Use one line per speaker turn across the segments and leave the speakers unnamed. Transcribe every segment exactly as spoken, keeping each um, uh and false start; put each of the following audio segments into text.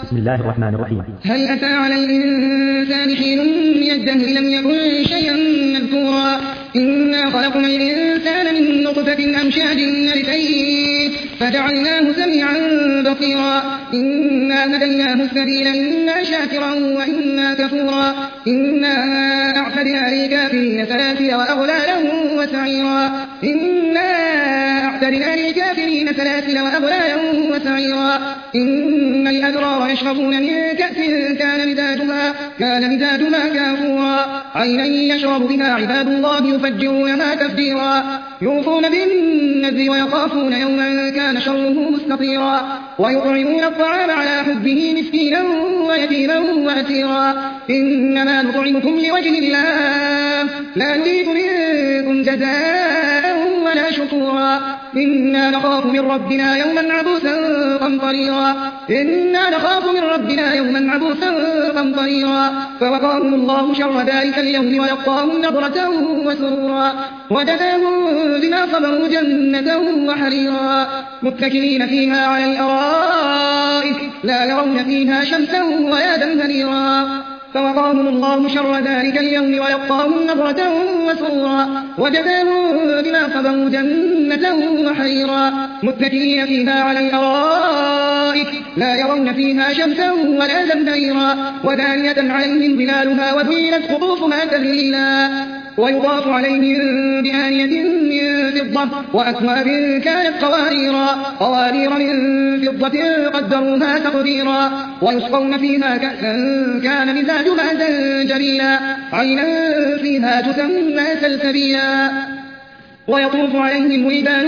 بسم الله الرحمن الرحيم.
هل أتى على الإنسان حين من الدهر لم يكن شيئا مذكورا إنا خلقنا الإنسان من نطفة أمشاج نبتليه فجعلناه سميعا بصيرا إنا هديناه السبيل إما شاكرا وإما كفورا إنا أعتدنا للكافرين سلاسل وأغلالا وسعيرا إنا أعتدنا للكافرين سلاسل وأغلالا وسعيرا إن الأبرار يشربون من كأس كان مزاجها كان مزاجها كافورا عينا يشرب بها عباد الله يفجرونها تفجيرا يوفون بالنذر ويخافون يوما كان شره مستطيرا ويطعمون الطعام على حبه مسكينا ويتيما وأسيرا إنما نطعمكم لوجه الله لا نريد منكم جزاء ولا شكورا إنا نخاف من ربنا يوما عبوسا قمطريرا إنا نخاف من ربنا يوما عبوسا قمطريرا فوقاهم الله شر ذلك اليوم ولقاهم نضرة وسرورا وجزاهم بما صبروا جنة وحريرا متكئين فيها على الأرائك لا يرون فيها شمسا ولا زمهريرا فوقاهم الله شر ذلك اليوم ولقاهم نضرة وسرورا وجزاهم بما صبروا جنة وحريرا متكئين فيها على الأرائك لا يرون فيها شمسا ولا زمهريرا ودانية عليهم ظلالها وذللت قطوفها تذليلا ويضاف عليهم بآنية من فضة وأكواب كانت قواريرا قوارير من فضة قدروها تقديرا ويسقون فيها كأسا كان مزاجها زنجبيلا عينا فيها تسمى سلسبيلا ويطوف عليهم ولدان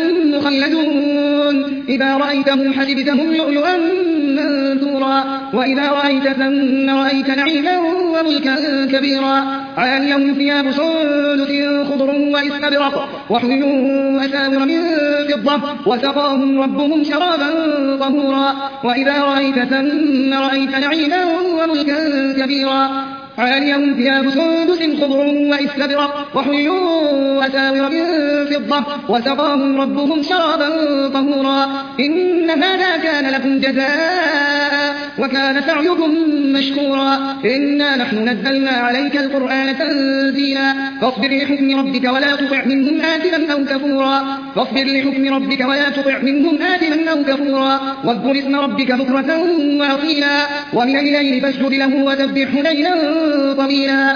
مخلدون إذا رأيتهم حسبتهم لؤلؤا منثورا وإذا رأيت ثم رأيت نعيما وملكا كبيرا عاليهم ثياب سندس خضر واستبرق وحلوا أساور من فضة وسقاهم ربهم شرابا طهورا وإذا رأيت ثم رأيت نعيما وملكا كبيرا عاليهم ثياب سندس خضر واستبرق وحلوا أساور من فضة وسقاهم ربهم شرابا طهورا إن هذا كان لكم جزاء وكان سعيكم مشكورا إنا نحن نزلنا عليك القرآن تنزيلا فاصبر لحكم ربك ولا تطع منهم آثما أو كفورا فاصبر لحكم ربك ولا تطع منهم آثما أو كفورا واذكر اسم ربك بكرة وأصيلا ومن الليل فاسجد له وسبحه ليلا طويلا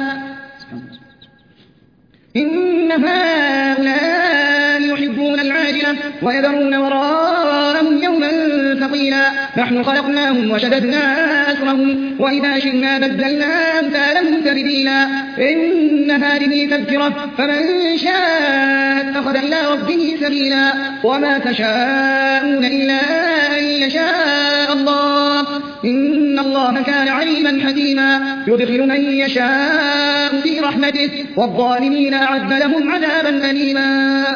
إن هؤلاء يحبون العاجلة ويذرون وراءهم يوما ثقيلا نحن خلقناهم وشددنا أسرهم وإذا شئنا بدلنا أمثالهم تبديلا إن هذه تذكرة فمن شاء اتخذ إلى ربه سبيلا وما تشاءون إلا أن يشاء الله إن الله كان عليما حكيما يدخل من يشاء في رحمته والظالمين أعد لهم عذابا أليما.